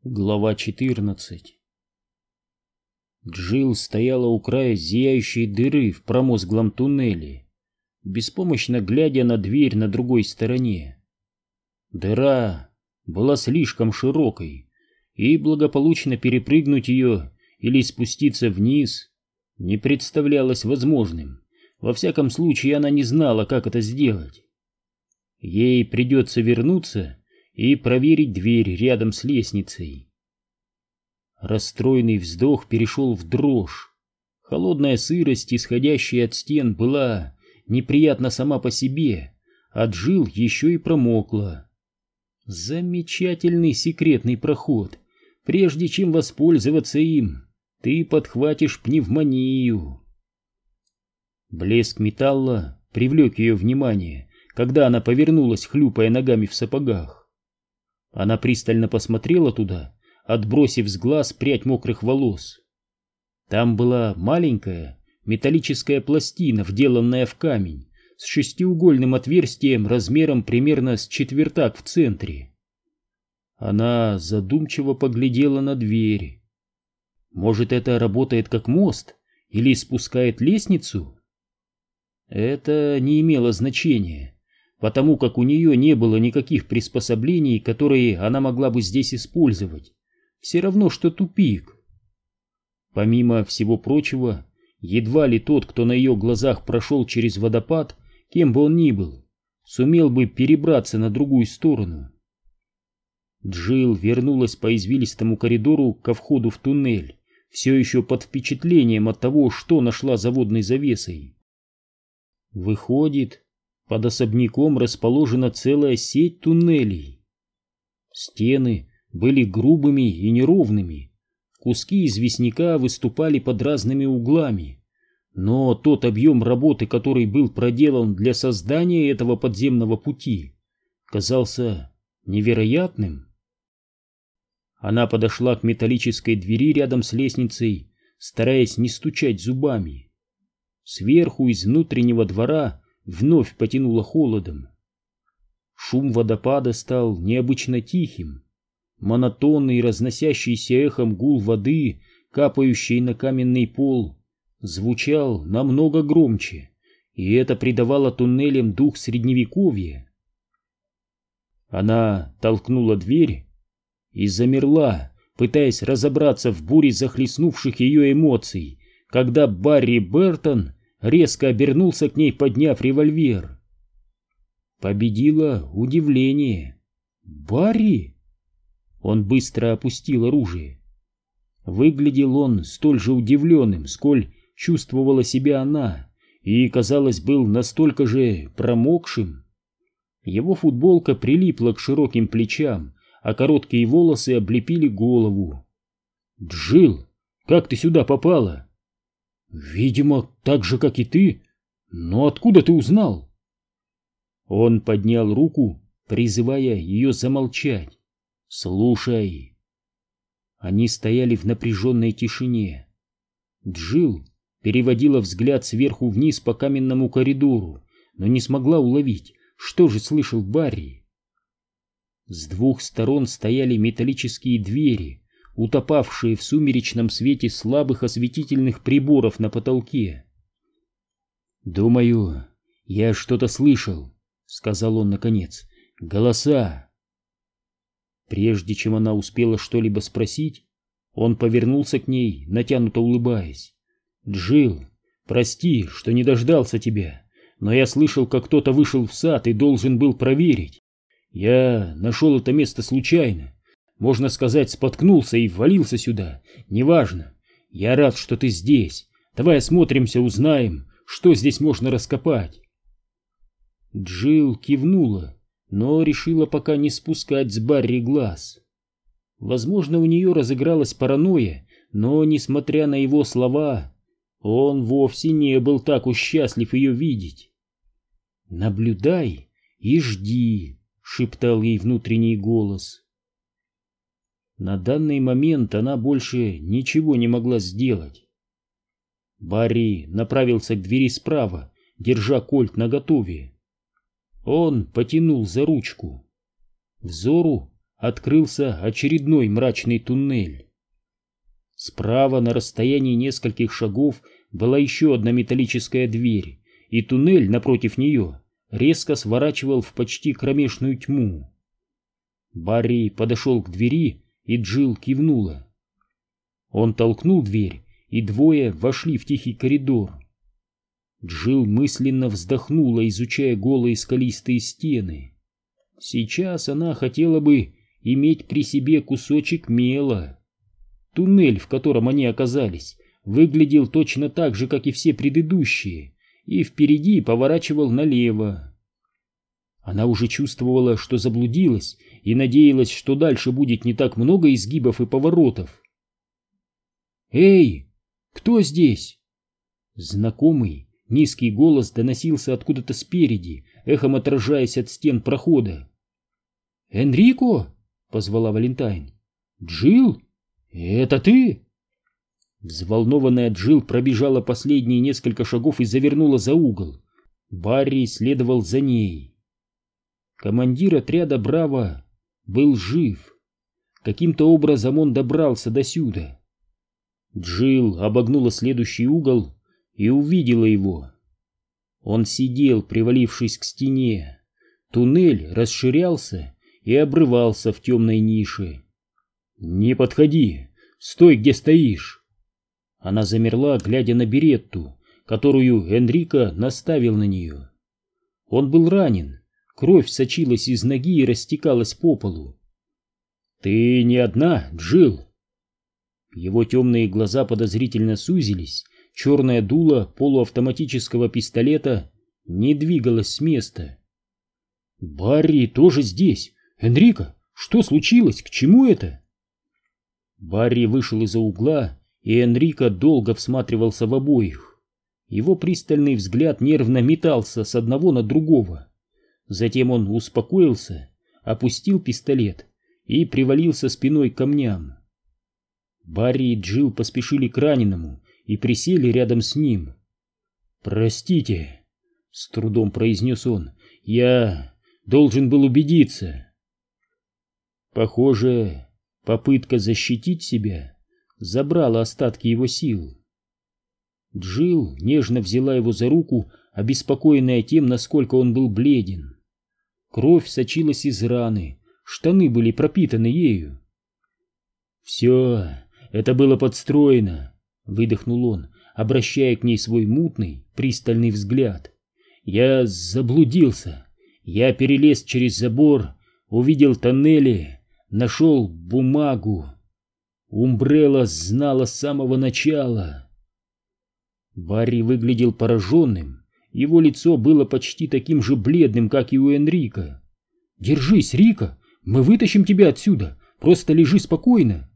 Глава 14. Джилл стояла у края зияющей дыры в промозглом туннеле, беспомощно глядя на дверь на другой стороне. Дыра была слишком широкой, и благополучно перепрыгнуть ее или спуститься вниз не представлялось возможным. Во всяком случае, она не знала, как это сделать. Ей придется вернуться и проверить дверь рядом с лестницей. Расстроенный вздох перешел в дрожь. Холодная сырость, исходящая от стен, была неприятна сама по себе, а Джилл еще и промокла. Замечательный секретный проход. Прежде чем воспользоваться им, ты подхватишь пневмонию. Блеск металла привлек ее внимание, когда она повернулась, хлюпая ногами в сапогах. Она пристально посмотрела туда, отбросив с глаз прядь мокрых волос. Там была маленькая металлическая пластина, вделанная в камень, с шестиугольным отверстием размером примерно с четвертак в центре. Она задумчиво поглядела на дверь. Может, это работает как мост или спускает лестницу? Это не имело значения, потому как у нее не было никаких приспособлений, которые она могла бы здесь использовать. Все равно, что тупик. Помимо всего прочего, едва ли тот, кто на ее глазах прошел через водопад, кем бы он ни был, сумел бы перебраться на другую сторону. Джилл вернулась по извилистому коридору ко входу в туннель, все еще под впечатлением от того, что нашла за водной завесой. Выходит, под особняком расположена целая сеть туннелей. Стены были грубыми и неровными, куски известняка выступали под разными углами, но тот объем работы, который был проделан для создания этого подземного пути, казался невероятным. Она подошла к металлической двери рядом с лестницей, стараясь не стучать зубами. Сверху из внутреннего двора вновь потянуло холодом. Шум водопада стал необычно тихим. Монотонный, разносящийся эхом гул воды, капающий на каменный пол, звучал намного громче, и это придавало туннелям дух средневековья. Она толкнула дверь и замерла, пытаясь разобраться в буре захлестнувших ее эмоций, когда Барри Бертон резко обернулся к ней, подняв револьвер. Победило удивление. «Барри?» Он быстро опустил оружие. Выглядел он столь же удивленным, сколь чувствовала себя она, и, казалось, был настолько же промокшим. Его футболка прилипла к широким плечам, а короткие волосы облепили голову. «Джилл, как ты сюда попала?» «Видимо, так же, как и ты. Но откуда ты узнал?» Он поднял руку, призывая ее замолчать. «Слушай». Они стояли в напряженной тишине. Джилл переводила взгляд сверху вниз по каменному коридору, но не смогла уловить, что же слышал Барри. С двух сторон стояли металлические двери, утопавшие в сумеречном свете слабых осветительных приборов на потолке. «Думаю, я что-то слышал», — сказал он наконец. «Голоса». Прежде чем она успела что-либо спросить, он повернулся к ней, натянуто улыбаясь. «Джилл, прости, что не дождался тебя, но я слышал, как кто-то вышел в сад и должен был проверить. Я нашел это место случайно. Можно сказать, споткнулся и ввалился сюда. Неважно. Я рад, что ты здесь. Давай осмотримся, узнаем, что здесь можно раскопать». Джилл кивнула, но решила пока не спускать с Барри глаз. Возможно, у нее разыгралась паранойя, но, несмотря на его слова, он вовсе не был так уж счастлив ее видеть. «Наблюдай и жди», — шептал ей внутренний голос. На данный момент она больше ничего не могла сделать. Барри направился к двери справа, держа кольт наготове. Он потянул за ручку. Взору открылся очередной мрачный туннель. Справа на расстоянии нескольких шагов была еще одна металлическая дверь, и туннель напротив нее резко сворачивал в почти кромешную тьму. Барри подошел к двери, и Джилл кивнула. Он толкнул дверь, и двое вошли в тихий коридор. Джилл мысленно вздохнула, изучая голые скалистые стены. Сейчас она хотела бы иметь при себе кусочек мела. Туннель, в котором они оказались, выглядел точно так же, как и все предыдущие, и впереди поворачивал налево. Она уже чувствовала, что заблудилась, и надеялась, что дальше будет не так много изгибов и поворотов. «Эй, кто здесь?» Знакомый низкий голос доносился откуда-то спереди, эхом отражаясь от стен прохода. «Энрико?» — позвала Валентайн. «Джилл? Это ты?» Взволнованная Джилл пробежала последние несколько шагов и завернула за угол. Барри следовал за ней. Командир отряда «Браво» был жив. Каким-то образом он добрался досюда. Джилл обогнула следующий угол и увидела его. Он сидел, привалившись к стене. Туннель расширялся и обрывался в темной нише. «Не подходи! Стой, где стоишь!» Она замерла, глядя на беретту, которую Энрико наставил на нее. Он был ранен, кровь сочилась из ноги и растекалась по полу. «Ты не одна, Джилл?» Его темные глаза подозрительно сузились, черное дуло полуавтоматического пистолета не двигалось с места. «Барри тоже здесь! Энрико, что случилось? К чему это?» Барри вышел из-за угла, и Энрико долго всматривался в обоих. Его пристальный взгляд нервно метался с одного на другого. Затем он успокоился, опустил пистолет и привалился спиной к камням. Барри и Джилл поспешили к раненому и присели рядом с ним. «Простите», — с трудом произнес он, — «я должен был убедиться». Похоже, попытка защитить себя забрала остатки его сил. Джилл нежно взяла его за руку, обеспокоенная тем, насколько он был бледен. Кровь сочилась из раны, штаны были пропитаны ею. «Все это было подстроено», — выдохнул он, обращая к ней свой мутный, пристальный взгляд. «Я заблудился. Я перелез через забор, увидел тоннели, нашел бумагу. Умбрелла знала с самого начала». Барри выглядел пораженным, его лицо было почти таким же бледным, как и у Энрико. «Держись, Рико, мы вытащим тебя отсюда, просто лежи спокойно».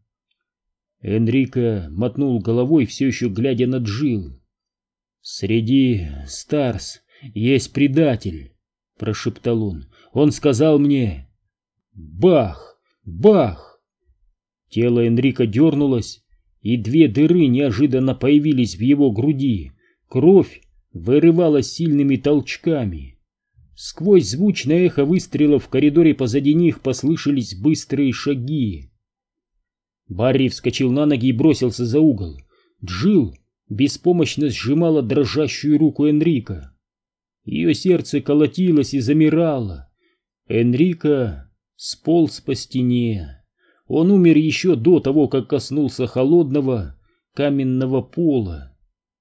Энрико мотнул головой, все еще глядя на Джилл. «Среди Старс есть предатель», — прошептал он. «Он сказал мне...» Бах! Бах! Тело Энрико дернулось, и две дыры неожиданно появились в его груди. Кровь вырывалась сильными толчками. Сквозь звучное эхо выстрелов в коридоре позади них послышались быстрые шаги. Барри вскочил на ноги и бросился за угол. Джилл беспомощно сжимала дрожащую руку Энрико. Ее сердце колотилось и замирало. Энрико сполз по стене. Он умер еще до того, как коснулся холодного каменного пола.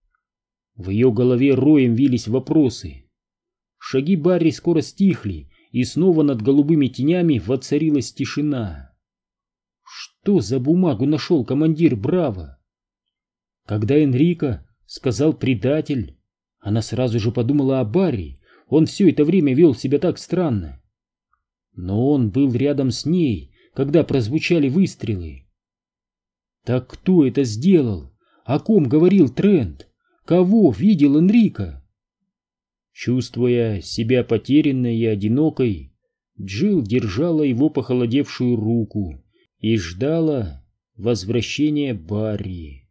В ее голове роем вились вопросы. Шаги Барри скоро стихли, и снова над голубыми тенями воцарилась тишина. Что за бумагу нашел командир «Браво»? Когда Энрико сказал «предатель», она сразу же подумала о Барри. Он все это время вел себя так странно. Но он был рядом с ней, когда прозвучали выстрелы. Так кто это сделал? О ком говорил Трент? Кого видел Энрико? Чувствуя себя потерянной и одинокой, Джилл держала его похолодевшую руку и ждала возвращения Барри.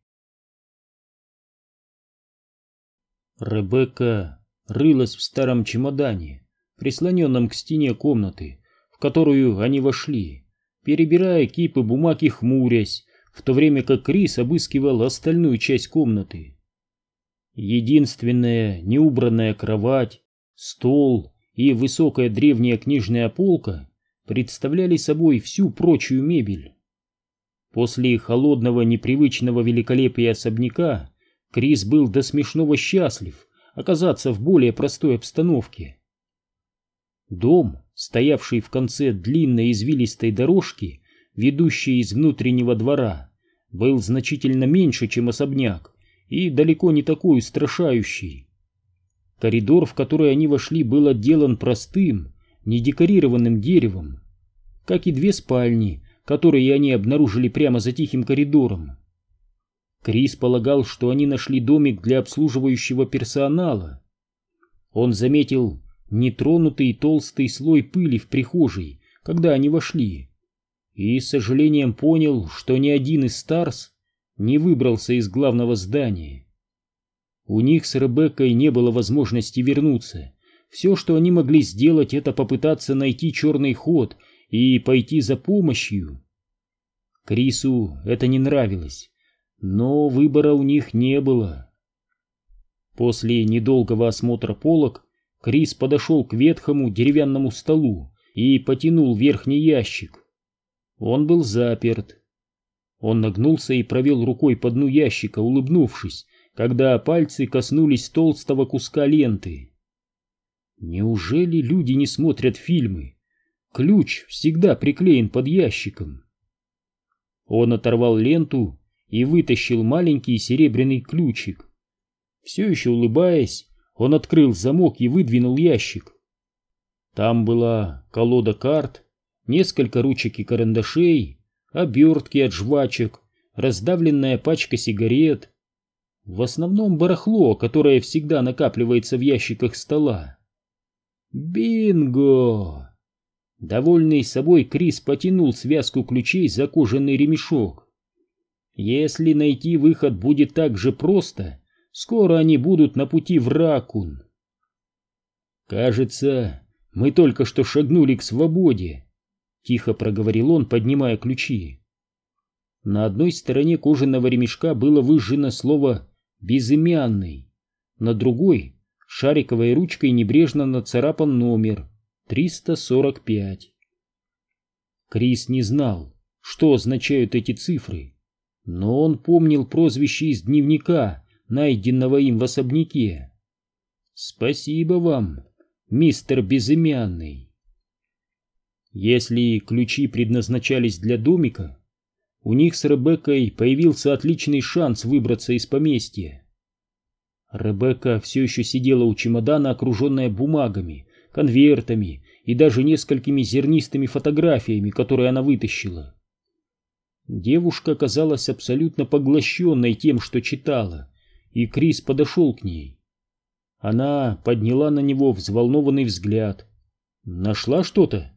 Ребекка рылась в старом чемодане, прислоненном к стене комнаты, в которую они вошли, перебирая кипы бумаг и хмурясь, в то время как Крис обыскивал остальную часть комнаты. Единственная неубранная кровать, стол и высокая древняя книжная полка представляли собой всю прочую мебель. После холодного непривычного великолепия особняка Крис был до смешного счастлив оказаться в более простой обстановке. Дом, стоявший в конце длинной извилистой дорожки, ведущей из внутреннего двора, был значительно меньше, чем особняк, и далеко не такой устрашающий. Коридор, в который они вошли, был отделан простым, недекорированным деревом, как и две спальни, которые они обнаружили прямо за тихим коридором. Крис полагал, что они нашли домик для обслуживающего персонала. Он заметил нетронутый толстый слой пыли в прихожей, когда они вошли, и с сожалением понял, что ни один из Старс не выбрался из главного здания. У них с Ребеккой не было возможности вернуться. Все, что они могли сделать, это попытаться найти черный ход и пойти за помощью. Крису это не нравилось, но выбора у них не было. После недолгого осмотра полок Крис подошел к ветхому деревянному столу и потянул верхний ящик. Он был заперт. Он нагнулся и провел рукой по дну ящика, улыбнувшись, когда пальцы коснулись толстого куска ленты. Неужели люди не смотрят фильмы? Ключ всегда приклеен под ящиком. Он оторвал ленту и вытащил маленький серебряный ключик. Все еще улыбаясь, он открыл замок и выдвинул ящик. Там была колода карт, несколько ручек и карандашей, обертки от жвачек, раздавленная пачка сигарет. В основном барахло, которое всегда накапливается в ящиках стола. Бинго! Довольный собой, Крис потянул связку ключей за кожаный ремешок. Если найти выход будет так же просто, скоро они будут на пути в Ракун. «Кажется, мы только что шагнули к свободе», — тихо проговорил он, поднимая ключи. На одной стороне кожаного ремешка было выжжено слово «безымянный», на другой шариковой ручкой небрежно нацарапан номер 345. Крис не знал, что означают эти цифры, но он помнил прозвище из дневника, найденного им в особняке. «Спасибо вам, мистер Безымянный». Если ключи предназначались для домика, у них с Ребеккой появился отличный шанс выбраться из поместья. Ребекка все еще сидела у чемодана, окруженная бумагами, конвертами и даже несколькими зернистыми фотографиями, которые она вытащила. Девушка казалась абсолютно поглощенной тем, что читала, и Крис подошел к ней. Она подняла на него взволнованный взгляд. «Нашла что-то?»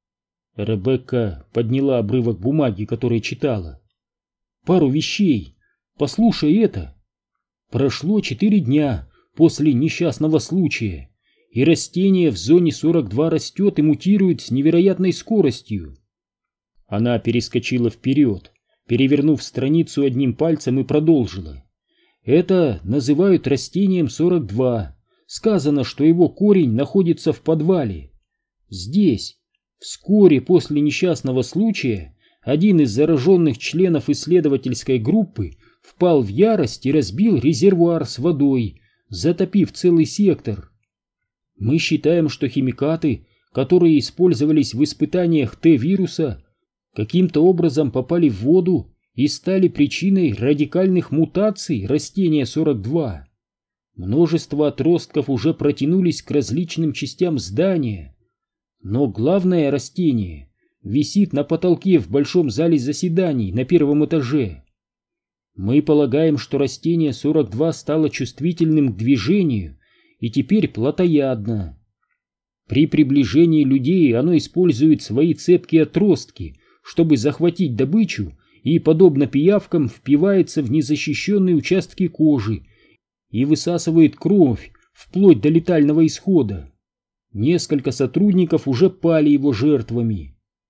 Ребекка подняла обрывок бумаги, который читала. «Пару вещей. Послушай это. Прошло 4 дня после несчастного случая, и растение в зоне 42 растет и мутирует с невероятной скоростью». Она перескочила вперед, перевернув страницу одним пальцем, и продолжила. «Это называют растением 42. Сказано, что его корень находится в подвале. Здесь, вскоре после несчастного случая, один из зараженных членов исследовательской группы впал в ярость и разбил резервуар с водой, затопив целый сектор. Мы считаем, что химикаты, которые использовались в испытаниях Т-вируса, каким-то образом попали в воду и стали причиной радикальных мутаций растения 42. Множество отростков уже протянулись к различным частям здания, но главное растение висит на потолке в большом зале заседаний на 1-м этаже. Мы полагаем, что растение 42 стало чувствительным к движению и теперь плотоядно. При приближении людей оно использует свои цепкие отростки, чтобы захватить добычу, и, подобно пиявкам, впивается в незащищенные участки кожи и высасывает кровь вплоть до летального исхода. Несколько сотрудников уже пали его жертвами.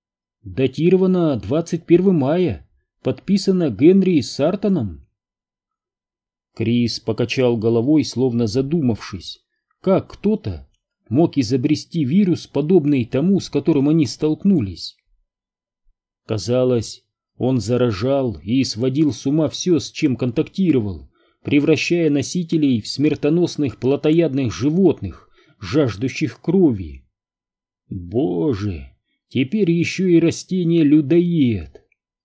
датировано 21 мая, подписано Генри Сартоном. Крис покачал головой, словно задумавшись, как кто-то мог изобрести вирус, подобный тому, с которым они столкнулись. Казалось, он заражал и сводил с ума все, с чем контактировал, превращая носителей в смертоносных плотоядных животных, жаждущих крови. Боже, теперь еще и растение-людоед.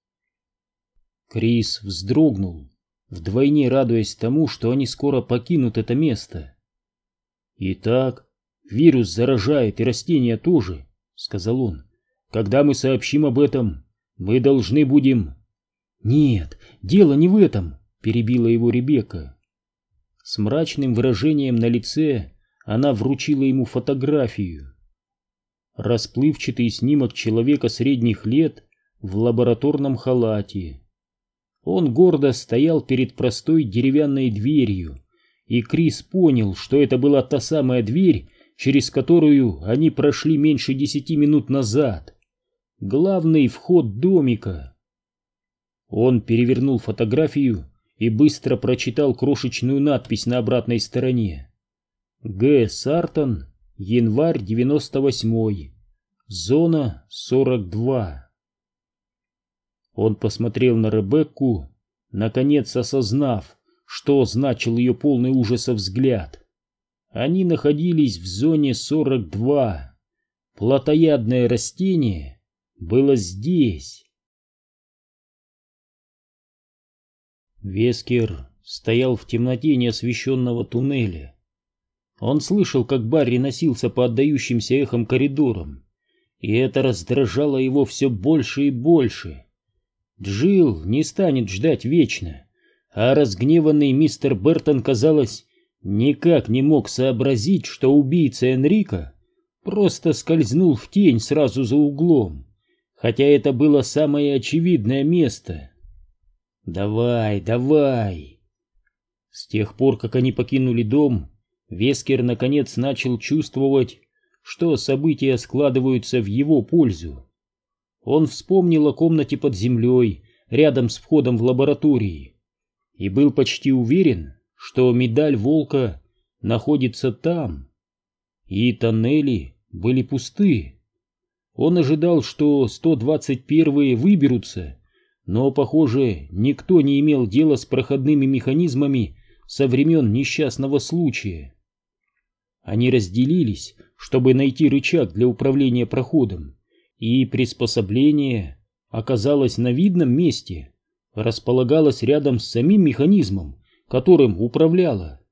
Крис вздрогнул, вдвойне радуясь тому, что они скоро покинут это место. «Итак, вирус заражает и растения тоже», — сказал он. «Когда мы сообщим об этом, мы должны будем...» «Нет, дело не в этом», — перебила его Ребекка. С мрачным выражением на лице она вручила ему фотографию. Расплывчатый снимок человека средних лет в лабораторном халате. Он гордо стоял перед простой деревянной дверью, и Крис понял, что это была та самая дверь, через которую они прошли меньше 10 минут назад. Главный вход домика. Он перевернул фотографию и быстро прочитал крошечную надпись на обратной стороне. Г. Сартон, январь 98-й, зона 42. Он посмотрел на Ребекку, наконец осознав, что значил ее полный ужаса взгляд. Они находились в зоне 42. Плотоядное растение было здесь. Вескер стоял в темноте неосвещенного туннеля. Он слышал, как Барри носился по отдающимся эхом коридорам, и это раздражало его все больше и больше. Джилл не станет ждать вечно, а разгневанный мистер Бертон, казалось, никак не мог сообразить, что убийца Энрика просто скользнул в тень сразу за углом, хотя это было самое очевидное место. «Давай, давай!» С тех пор, как они покинули дом, Вескер наконец начал чувствовать, что события складываются в его пользу. Он вспомнил о комнате под землей, рядом с входом в лаборатории, и был почти уверен, что медаль волка находится там. И тоннели были пусты. Он ожидал, что 121-е выберутся, но, похоже, никто не имел дела с проходными механизмами со времен несчастного случая. Они разделились, чтобы найти рычаг для управления проходом, и приспособление оказалось на видном месте, располагалось рядом с самим механизмом, которым управляло.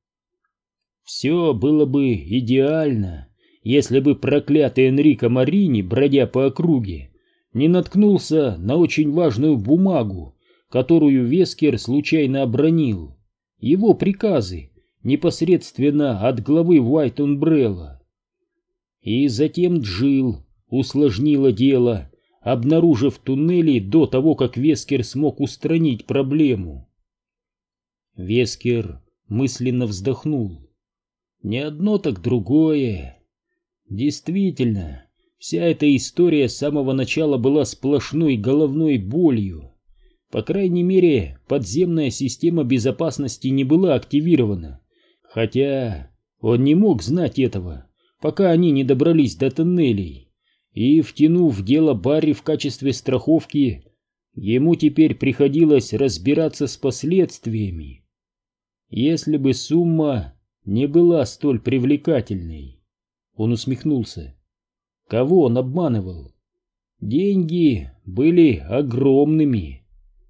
Все было бы идеально, если бы проклятый Энрико Марини, бродя по округе, не наткнулся на очень важную бумагу, которую Вескер случайно обронил. Его приказы непосредственно от главы White Umbrella. И затем Джилл усложнила дело, обнаружив туннели до того, как Вескер смог устранить проблему. Вескер мысленно вздохнул. Не одно, так другое. Действительно, вся эта история с самого начала была сплошной головной болью. По крайней мере, подземная система безопасности не была активирована, хотя он не мог знать этого, пока они не добрались до тоннелей, и, втянув в дело Барри в качестве страховки, ему теперь приходилось разбираться с последствиями. Если бы сумма не была столь привлекательной. Он усмехнулся. Кого он обманывал? Деньги были огромными.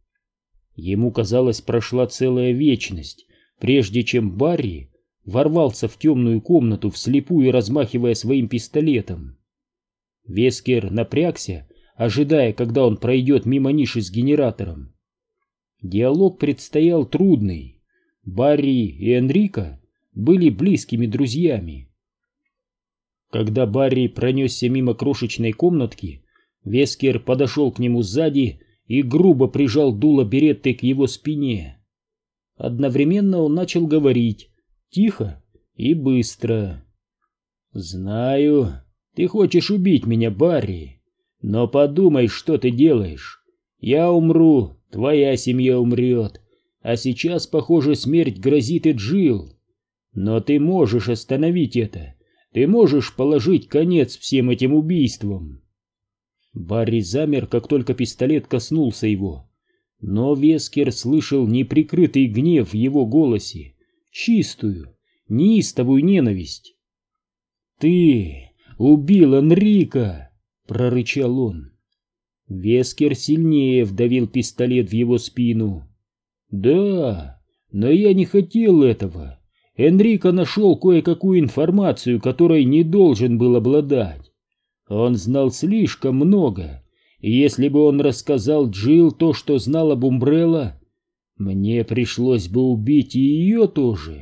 Ему казалось, прошла целая вечность, прежде чем Барри ворвался в темную комнату, вслепую размахивая своим пистолетом. Вескер напрягся, ожидая, когда он пройдет мимо ниши с генератором. Диалог предстоял трудный. Барри и Энрико были близкими друзьями. Когда Барри пронесся мимо крошечной комнатки, Вескер подошел к нему сзади и грубо прижал дуло беретты к его спине. Одновременно он начал говорить, тихо и быстро. «Знаю, ты хочешь убить меня, Барри, Но подумай, что ты делаешь. Я умру, твоя семья умрет, а сейчас, похоже, смерть грозит и Джилл. Но ты можешь остановить это. Ты можешь положить конец всем этим убийствам. Барри замер, как только пистолет коснулся его. Но Вескер слышал неприкрытый гнев в его голосе, чистую, неистовую ненависть. «Ты убил Энрика!» — прорычал он. Вескер сильнее вдавил пистолет в его спину. «Да, но я не хотел этого. Энрико нашел кое-какую информацию, которой не должен был обладать. Он знал слишком много, и если бы он рассказал Джилл то, что знал об Умбрелла, мне пришлось бы убить и ее тоже.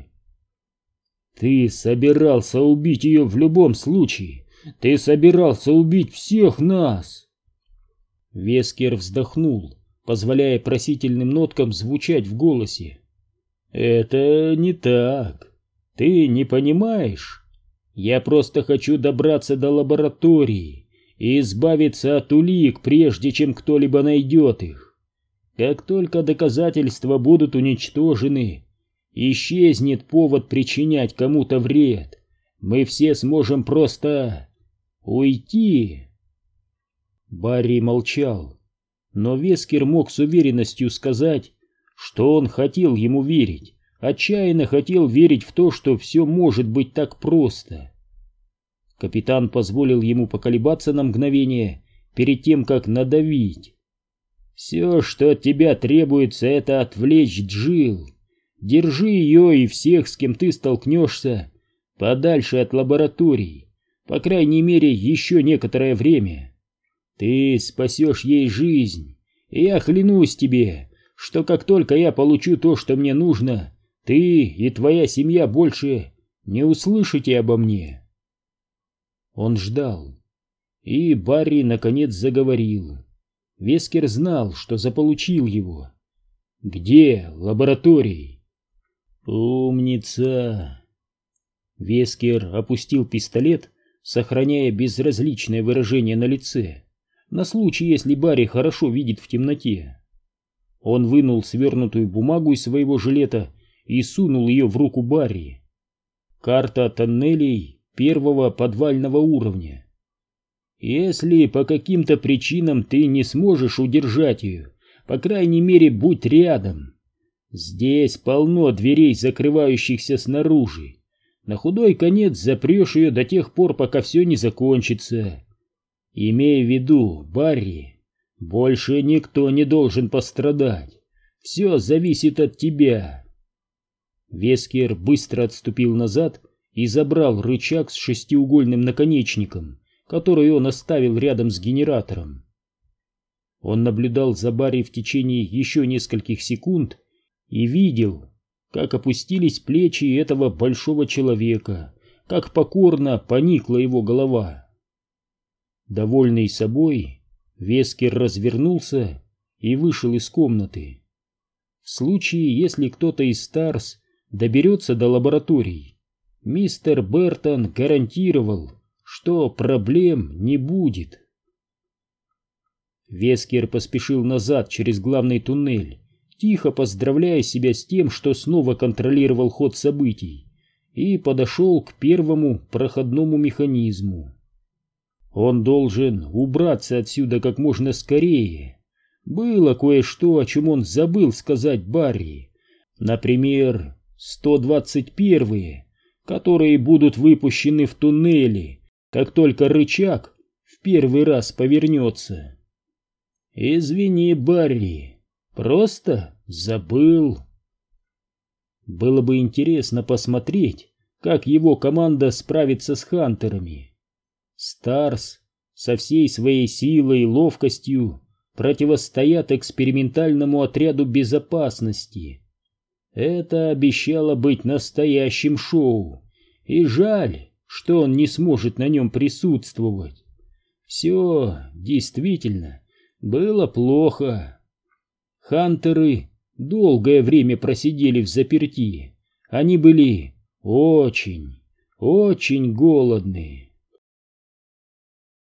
Ты собирался убить ее в любом случае. Ты собирался убить всех нас!» Вескер вздохнул, позволяя просительным ноткам звучать в голосе. «Это не так. Ты не понимаешь? Я просто хочу добраться до лаборатории и избавиться от улик, прежде чем кто-либо найдет их. Как только доказательства будут уничтожены, исчезнет повод причинять кому-то вред. Мы все сможем просто уйти». Барри молчал, но Вескер мог с уверенностью сказать, что он хотел ему верить, отчаянно хотел верить в то, что все может быть так просто. Капитан позволил ему поколебаться на мгновение перед тем, как надавить. «Все, что от тебя требуется, это отвлечь Джилл. Держи ее и всех, с кем ты столкнешься, подальше от лабораторий, по крайней мере, еще некоторое время. Ты спасешь ей жизнь, и я клянусь тебе, что как только я получу то, что мне нужно, ты и твоя семья больше не услышите обо мне». Он ждал, и Барри наконец заговорил. Вескер знал, что заполучил его. «Где лаборатории?» «Умница!» Вескер опустил пистолет, сохраняя безразличное выражение на лице, на случай, если Барри хорошо видит в темноте. Он вынул свернутую бумагу из своего жилета и сунул ее в руку Барри. «Карта тоннелей первого подвального уровня. Если по каким-то причинам ты не сможешь удержать ее, по крайней мере, будь рядом. Здесь полно дверей, закрывающихся снаружи. На худой конец запрешь ее до тех пор, пока все не закончится. Имей в виду, Барри, больше никто не должен пострадать. Все зависит от тебя». Вескер быстро отступил назад и забрал рычаг с шестиугольным наконечником, который он оставил рядом с генератором. Он наблюдал за Барри в течение еще нескольких секунд и видел, как опустились плечи этого большого человека, как покорно поникла его голова. Довольный собой, Вескер развернулся и вышел из комнаты. В случае, если кто-то из Старс доберется до лабораторий, мистер Бертон гарантировал, что проблем не будет. Вескер поспешил назад через главный туннель, тихо поздравляя себя с тем, что снова контролировал ход событий, и подошел к первому проходному механизму. Он должен убраться отсюда как можно скорее. Было кое-что, о чем он забыл сказать Барри. Например, 121-е, которые будут выпущены в туннели, как только рычаг в первый раз повернется. «Извини, Барри, просто забыл». Было бы интересно посмотреть, как его команда справится с хантерами. Старс со всей своей силой и ловкостью противостоят экспериментальному отряду безопасности. Это обещало быть настоящим шоу, и жаль, что он не сможет на нем присутствовать. Все действительно было плохо. Хантеры долгое время просидели взаперти. Они были очень, очень голодны.